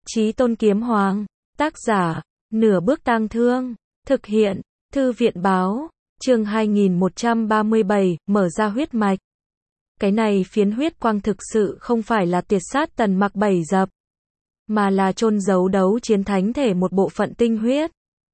Chí Tôn Kiếm Hoàng. Tác giả, Nửa Bước Tang Thương. Thực hiện, Thư viện Báo. Chương 2137, mở ra huyết mạch. Cái này phiến huyết quang thực sự không phải là tiệt sát Tần Mặc 7 dập, mà là chôn giấu đấu chiến thánh thể một bộ phận tinh huyết.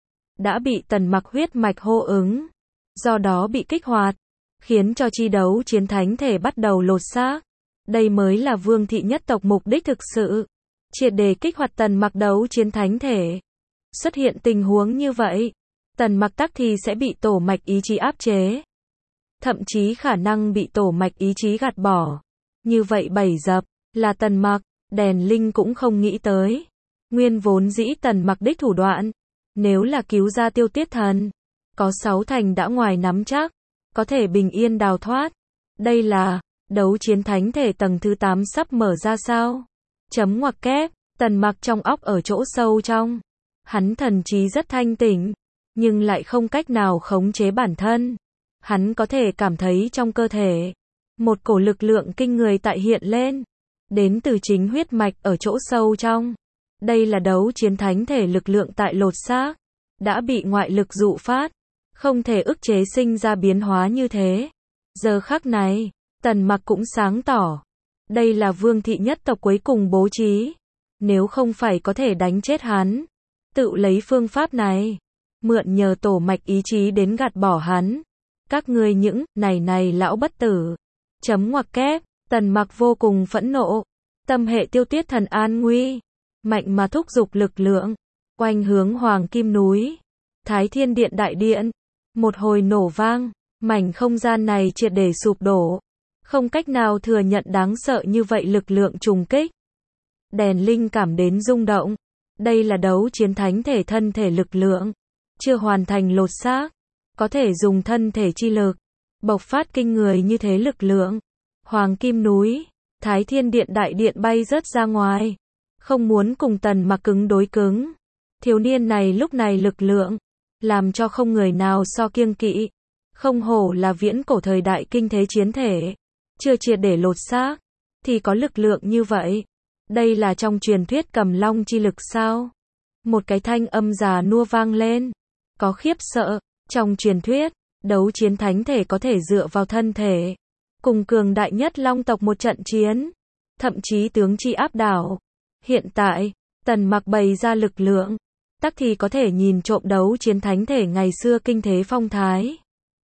Đã bị Tần Mặc huyết mạch hô ứng, do đó bị kích hoạt, khiến cho chi đấu chiến thánh thể bắt đầu lột xác. Đây mới là Vương thị nhất tộc mục đích thực sự, triệt để kích hoạt Tần Mặc đấu chiến thánh thể. Xuất hiện tình huống như vậy, Tần Mặc tắc thì sẽ bị tổ mạch ý chí áp chế, thậm chí khả năng bị tổ mạch ý chí gạt bỏ. Như vậy 7 dập, là Tần Mặc, Đèn Linh cũng không nghĩ tới. Nguyên vốn dĩ Tần Mặc đích thủ đoạn, nếu là cứu ra Tiêu Tiết Thần, có 6 thành đã ngoài nắm chắc, có thể bình yên đào thoát. Đây là, đấu chiến thánh thể tầng thứ 8 sắp mở ra sao? Chấm ngoặc kép, Tần Mặc trong óc ở chỗ sâu trong. Hắn thần trí rất thanh tỉnh, nhưng lại không cách nào khống chế bản thân. Hắn có thể cảm thấy trong cơ thể, một cổ lực lượng kinh người tại hiện lên, đến từ chính huyết mạch ở chỗ sâu trong. Đây là đấu chiến thánh thể lực lượng tại lột xác, đã bị ngoại lực dụ phát, không thể ức chế sinh ra biến hóa như thế. Giờ khắc này, Tần Mặc cũng sáng tỏ, đây là Vương thị nhất tộc cuối cùng bố trí. Nếu không phải có thể đánh chết hắn, tự lấy phương pháp này, mượn nhờ tổ mạch ý chí đến gạt bỏ hắn. Các ngươi những này lão bất tử. Chấm ngoặc kép, Tần Mặc vô cùng phẫn nộ. Tâm hệ Tiêu Tiết Thần an nguy, mạnh mà thúc giục lực lượng, quanh hướng Hoàng Kim núi, Thái Thiên Điện đại điện. Một hồi nổ vang, mảnh không gian này triệt để sụp đổ, không cách nào thừa nhận đáng sợ như vậy lực lượng trùng kích. Đèn Linh cảm đến rung động. Đây là đấu chiến thánh thể thân thể lực lượng, chưa hoàn thành lột xác, có thể dùng thân thể chi lực, bộc phát kinh người như thế lực lượng. Hoàng Kim núi, Thái Thiên Điện đại điện bay rớt ra ngoài, không muốn cùng Tần Mặc cứng đối cứng. Thiếu niên này lúc này lực lượng, làm cho không người nào so kiêng kỵ. Không hổ là viễn cổ thời đại kinh thế chiến thể, chưa triệt để lột xác, thì có lực lượng như vậy. Đây là trong truyền thuyết Cầm Long chi lực sao? Một cái thanh âm già nua vang lên, có khiếp sợ. Trong truyền thuyết, đấu chiến thánh thể có thể dựa vào thân thể, cùng cường đại nhất Long tộc một trận chiến, thậm chí tướng chi áp đảo. Hiện tại, Tần Mặc bày ra lực lượng, tắc thì có thể nhìn trộm đấu chiến thánh thể ngày xưa kinh thế phong thái.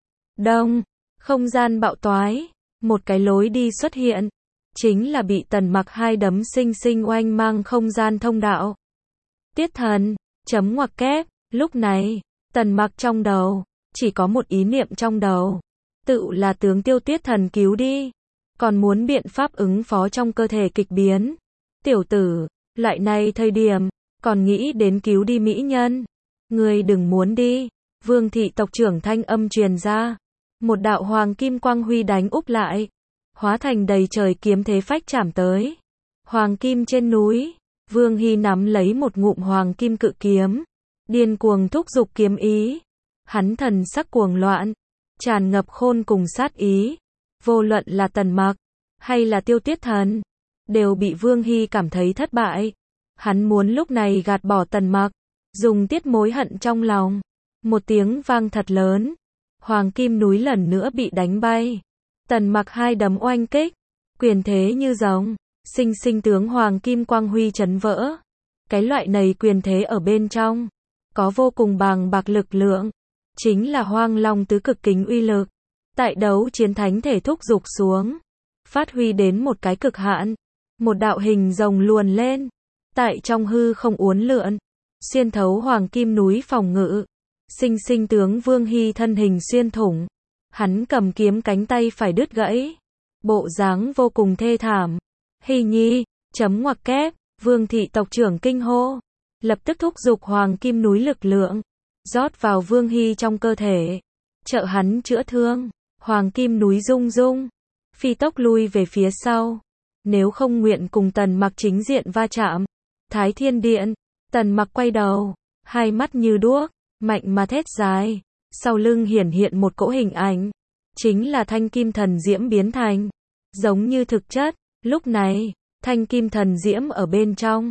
Đông, không gian bạo toái, một cái lối đi xuất hiện, chính là bị Tần Mặc hai đấm sinh sinh oanh mang không gian thông đạo. Tiết Thần, chấm ngoặc kép, lúc này, Tần Mặc trong đầu, chỉ có một ý niệm trong đầu, tự là tướng Tiêu Tiết Thần cứu đi, còn muốn biện pháp ứng phó trong cơ thể kịch biến. Tiểu tử, lại này thời điểm, còn nghĩ đến cứu đi mỹ nhân. Ngươi đừng muốn đi. Vương thị tộc trưởng thanh âm truyền ra. Một đạo hoàng kim quang huy đánh úp lại, hóa thành đầy trời kiếm thế phách chạm tới. Hoàng kim trên núi, Vương Hy nắm lấy một ngụm hoàng kim cự kiếm, điên cuồng thúc giục kiếm ý. Hắn thần sắc cuồng loạn, tràn ngập khôn cùng sát ý. Vô luận là Tần Mặc, hay là Tiêu Tiết Thần, đều bị Vương Hy cảm thấy thất bại. Hắn muốn lúc này gạt bỏ Tần Mặc, dùng tiết mối hận trong lòng. Một tiếng vang thật lớn, Hoàng Kim núi lần nữa bị đánh bay. Tần Mặc hai đấm oanh kích, quyền thế như rồng, sinh sinh tướng Hoàng Kim quang huy chấn vỡ. Cái loại này quyền thế ở bên trong, có vô cùng bàng bạc lực lượng, chính là Hoang Long tứ cực kính uy lực. Tại đấu chiến thánh thể thúc giục xuống, phát huy đến một cái cực hạn. Một đạo hình rồng luồn lên, tại trong hư không uốn lượn, xuyên thấu Hoàng Kim núi phòng ngự, sinh sinh tướng Vương Hy thân hình xuyên thủng. Hắn cầm kiếm cánh tay phải đứt gãy, bộ dáng vô cùng thê thảm. Hy nhi, chấm ngoặc kép, Vương thị tộc trưởng kinh hô, lập tức thúc giục Hoàng Kim núi lực lượng, rót vào Vương Hy trong cơ thể, trợ hắn chữa thương. Hoàng Kim núi rung rung, phi tốc lui về phía sau, nếu không nguyện cùng Tần Mặc chính diện va chạm. Thái Thiên Điện, Tần Mặc quay đầu, hai mắt như đuốc, mạnh mà thét dài, sau lưng hiển hiện một cỗ hình ảnh, chính là thanh kim thần diễm biến thành, giống như thực chất. Lúc này, thanh kim thần diễm ở bên trong,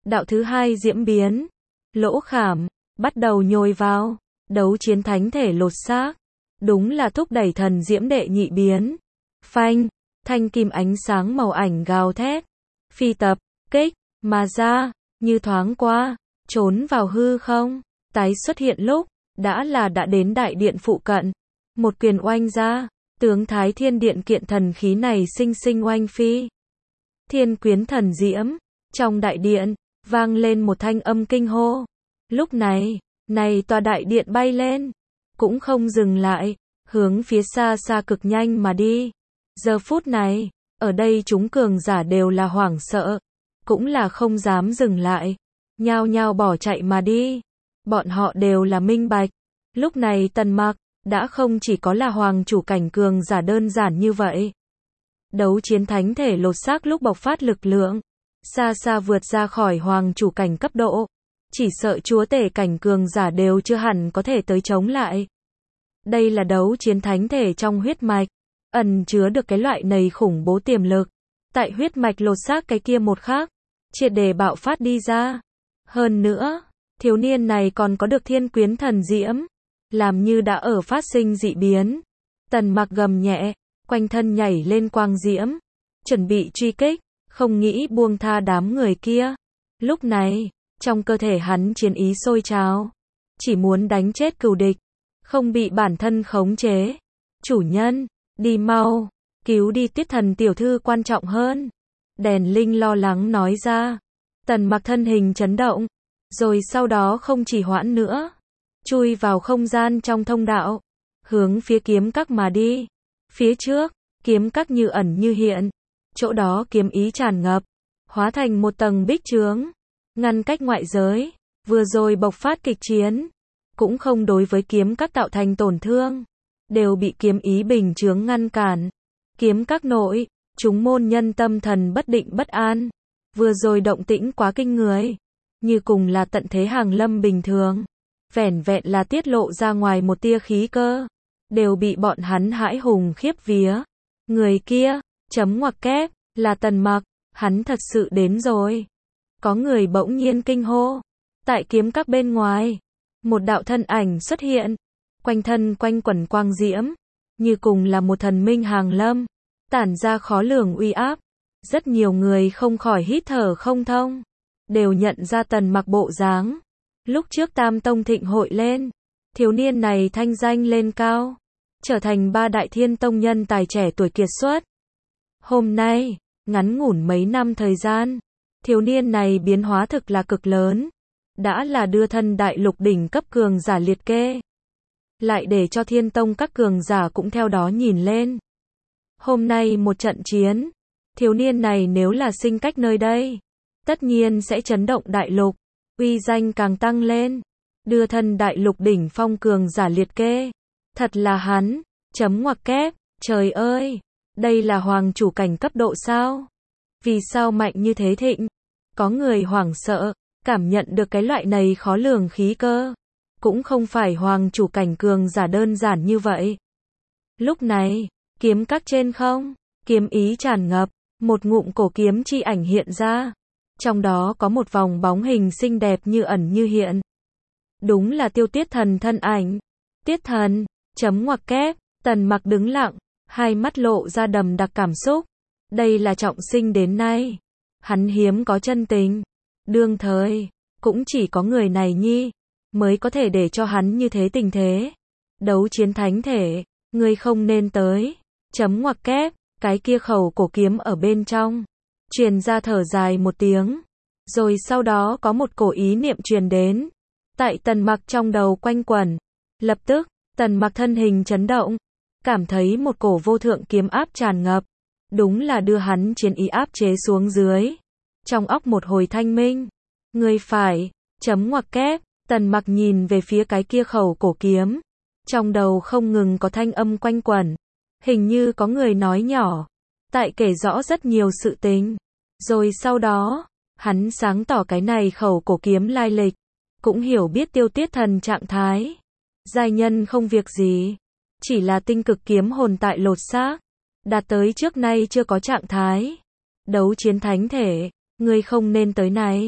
Đạo thứ hai diễm biến. Lỗ khảm, bắt đầu nhồi vào. Đấu chiến thánh thể lột xác. Đúng là thúc đẩy thần diễm đệ nhị biến. Phanh, thanh kim ánh sáng màu ảnh gào thét. Phi tập, kích, mà ra, như thoáng qua, trốn vào hư không. Tái xuất hiện lúc, đã đến đại điện phụ cận. Một quyền oanh ra, tướng Thái Thiên Điện kiện thần khí này sinh sinh oanh phi. Thiên quyến thần diễm, trong đại điện, vang lên một thanh âm kinh hô. Lúc này, tòa đại điện bay lên, cũng không dừng lại, hướng phía xa xa cực nhanh mà đi. Giờ phút này, ở đây chúng cường giả đều là hoảng sợ, cũng là không dám dừng lại, nhao nhao bỏ chạy mà đi. Bọn họ đều là minh bạch, lúc này Tần Mặc đã không chỉ có là hoàng chủ cảnh cường giả đơn giản như vậy. Đấu chiến thánh thể lột xác lúc bộc phát lực lượng, xa xa vượt ra khỏi hoàng chủ cảnh cấp độ, chỉ sợ chúa tể cảnh cường giả đều chưa hẳn có thể tới chống lại. Đây là đấu chiến thánh thể trong huyết mạch, ẩn chứa được cái loại này khủng bố tiềm lực. Tại huyết mạch lột xác cái kia một khắc, triệt để bạo phát đi ra. Hơn nữa, thiếu niên này còn có được thiên quyến thần diễm, làm như đã ở phát sinh dị biến. Tần Mặc gầm nhẹ, quanh thân nhảy lên quang diễm, chuẩn bị truy kích, không nghĩ buông tha đám người kia. Lúc này, trong cơ thể hắn chiến ý sôi trào, chỉ muốn đánh chết cừu địch, không bị bản thân khống chế. Chủ nhân, đi mau, cứu đi Tuyết Thần tiểu thư quan trọng hơn. Đèn Linh lo lắng nói ra. Tần Mặc thân hình chấn động, rồi sau đó không chỉ hoãn nữa, chui vào không gian trong thông đạo, hướng phía kiếm các mà đi. Phía trước, kiếm các như ẩn như hiện, chỗ đó kiếm ý tràn ngập, hóa thành một tầng bích chướng, ngăn cách ngoại giới, vừa rồi bộc phát kịch chiến, cũng không đối với kiếm các tạo thành tổn thương, đều bị kiếm ý bình chướng ngăn cản. Kiếm các nội, chúng môn nhân tâm thần bất định bất an, vừa rồi động tĩnh quá kinh người, như cùng là tận thế hàng lâm bình thường, vẻn vẹn là tiết lộ ra ngoài một tia khí cơ, đều bị bọn hắn hãi hùng khiếp vía. Người kia, chấm ngoặc kép, là Tần Mặc, hắn thật sự đến rồi. Có người bỗng nhiên kinh hô. Tại kiếm các bên ngoài, một đạo thân ảnh xuất hiện, quanh thân quanh quẩn quang diễm, như cùng là một thần minh hàng lâm, tản ra khó lường uy áp. Rất nhiều người không khỏi hít thở không thông, đều nhận ra Tần Mặc bộ dáng. Lúc trước Tam Tông thịnh hội lên, thiếu niên này thanh danh lên cao, trở thành 3 đại thiên tông nhân tài trẻ tuổi kiệt xuất. Hôm nay, ngắn ngủn mấy năm thời gian, thiếu niên này biến hóa thực là cực lớn, đã là đưa thân đại lục đỉnh cấp cường giả liệt kê, lại để cho thiên tông các cường giả cũng theo đó nhìn lên. Hôm nay một trận chiến, thiếu niên này nếu là sinh cách nơi đây, tất nhiên sẽ chấn động đại lục, uy danh càng tăng lên, đưa thân đại lục đỉnh phong cường giả liệt kê. Thật là hắn, chấm ngoặc kép, trời ơi, đây là hoàng chủ cảnh cấp độ sao? Vì sao mạnh như thế thịnh? Có người hoảng sợ, cảm nhận được cái loại này khó lường khí cơ. Cũng không phải hoàng chủ cảnh cường giả đơn giản như vậy. Lúc này, kiếm các trên không, kiếm ý tràn ngập, một ngụm cổ kiếm chi ảnh hiện ra. Trong đó có một vòng bóng hình xinh đẹp như ẩn như hiện. Đúng là Tiêu Tiết Thần thân ảnh. Tiết Thần, chấm ngoặc kép, Tần Mặc đứng lặng, hai mắt lộ ra đầm đặc cảm xúc. Đây là trọng sinh đến nay, hắn hiếm có chân tình. Đương thời, cũng chỉ có người này nhi, mới có thể để cho hắn như thế tình thế. Đấu chiến thánh thể, ngươi không nên tới. Chấm ngoặc kép, cái kia khẩu cổ kiếm ở bên trong. Truyền ra thở dài một tiếng. Rồi sau đó có một cổ ý niệm truyền đến. Tại Tần Mặc trong đầu quanh quẩn. Lập tức, Tần Mặc thân hình chấn động. Cảm thấy một cổ vô thượng kiếm áp tràn ngập. Đúng là đưa hắn chiến ý áp chế xuống dưới. Trong óc một hồi thanh minh. Người phải, chấm ngoặc kép, Tần Mặc nhìn về phía cái kia khẩu cổ kiếm. Trong đầu không ngừng có thanh âm quanh quẩn. Hình như có người nói nhỏ. Tại kể rõ rất nhiều sự tình. Rồi sau đó, hắn sáng tỏ cái này khẩu cổ kiếm lai lịch. Cũng hiểu biết Tiêu Tiết Thần trạng thái. Giai nhân không việc gì. Chỉ là tinh cực kiếm hồn tại lột xác. Đạt tới trước nay chưa có trạng thái. Đấu chiến thánh thể, ngươi không nên tới này.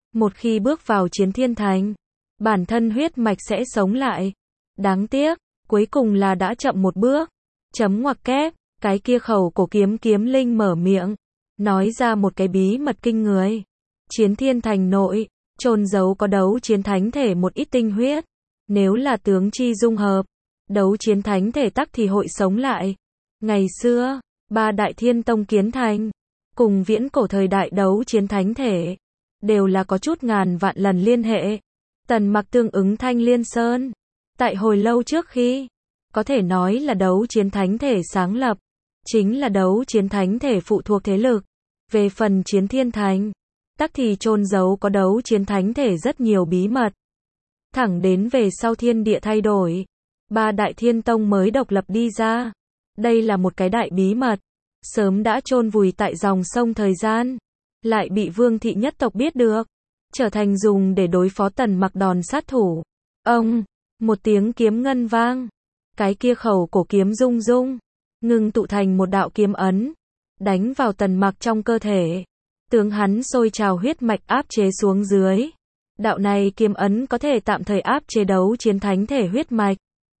Một khi bước vào Chiến Thiên Thành, bản thân huyết mạch sẽ sống lại. Đáng tiếc, cuối cùng là đã chậm một bước. Chấm ngoặc kép, cái kia khẩu cổ kiếm kiếm linh mở miệng, nói ra một cái bí mật kinh người. Chiến Thiên Thành nội, chôn giấu có đấu chiến thánh thể một ít tinh huyết. Nếu là tướng chi dung hợp, đấu chiến thánh thể tắc thì hội sống lại. Ngày xưa, ba đại thiên tông kiến thành, cùng viễn cổ thời đại đấu chiến thánh thể, đều là có chút ngàn vạn lần liên hệ. Tần Mặc tương ứng Thanh Liên Sơn, tại hồi lâu trước khi, có thể nói là đấu chiến thánh thể sáng lập, chính là đấu chiến thánh thể phụ thuộc thế lực. Về phần Chiến Thiên Thành, tắc thì chôn giấu có đấu chiến thánh thể rất nhiều bí mật. Thẳng đến về sau thiên địa thay đổi, ba đại thiên tông mới độc lập đi ra. Đây là một cái đại bí mật, sớm đã chôn vùi tại dòng sông thời gian, lại bị Vương thị nhất tộc biết được, trở thành dùng để đối phó Tần Mặc đòn sát thủ. Ông, một tiếng kiếm ngân vang, cái kia khẩu cổ kiếm rung rung, ngưng tụ thành một đạo kiếm ấn, đánh vào Tần Mặc trong cơ thể, tướng hắn sôi trào huyết mạch áp chế xuống dưới. Đạo này kiếm ấn có thể tạm thời áp chế đấu chiến thánh thể huyết mạch.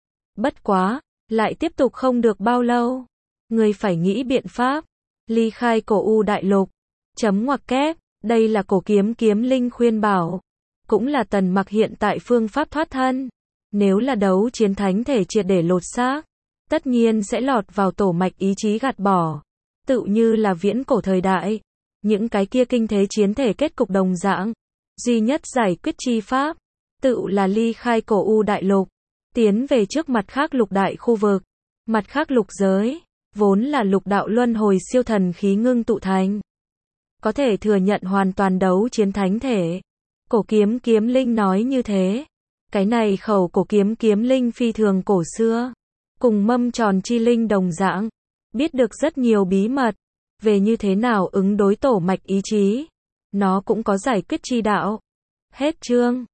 Bất quá, lại tiếp tục không được bao lâu. Người phải nghĩ biện pháp, ly khai cổ u đại lục. Chấm ngoặc kép, đây là cổ kiếm kiếm linh khuyên bảo. Cũng là Tần Mặc hiện tại phương pháp thoát thân. Nếu là đấu chiến thánh thể triệt để lột xác, tất nhiên sẽ lọt vào tổ mạch ý chí gạt bỏ. Tự như là viễn cổ thời đại, những cái kia kinh thế chiến thể kết cục đồng dạng. Duy nhất giải quyết chi pháp, tự là ly khai cổ u đại lục, tiến về trước mặt khác lục đại khu vực. Mặt khác lục giới, vốn là lục đạo luân hồi siêu thần khí ngưng tụ thành, có thể thừa nhận hoàn toàn đấu chiến thánh thể. Cổ kiếm kiếm linh nói như thế. Cái này khẩu cổ kiếm kiếm linh phi thường cổ xưa, cùng mâm tròn chi linh đồng dạng, biết được rất nhiều bí mật, về như thế nào ứng đối tổ mạch ý chí. Nó cũng có giải quyết chi đạo. Hết chương.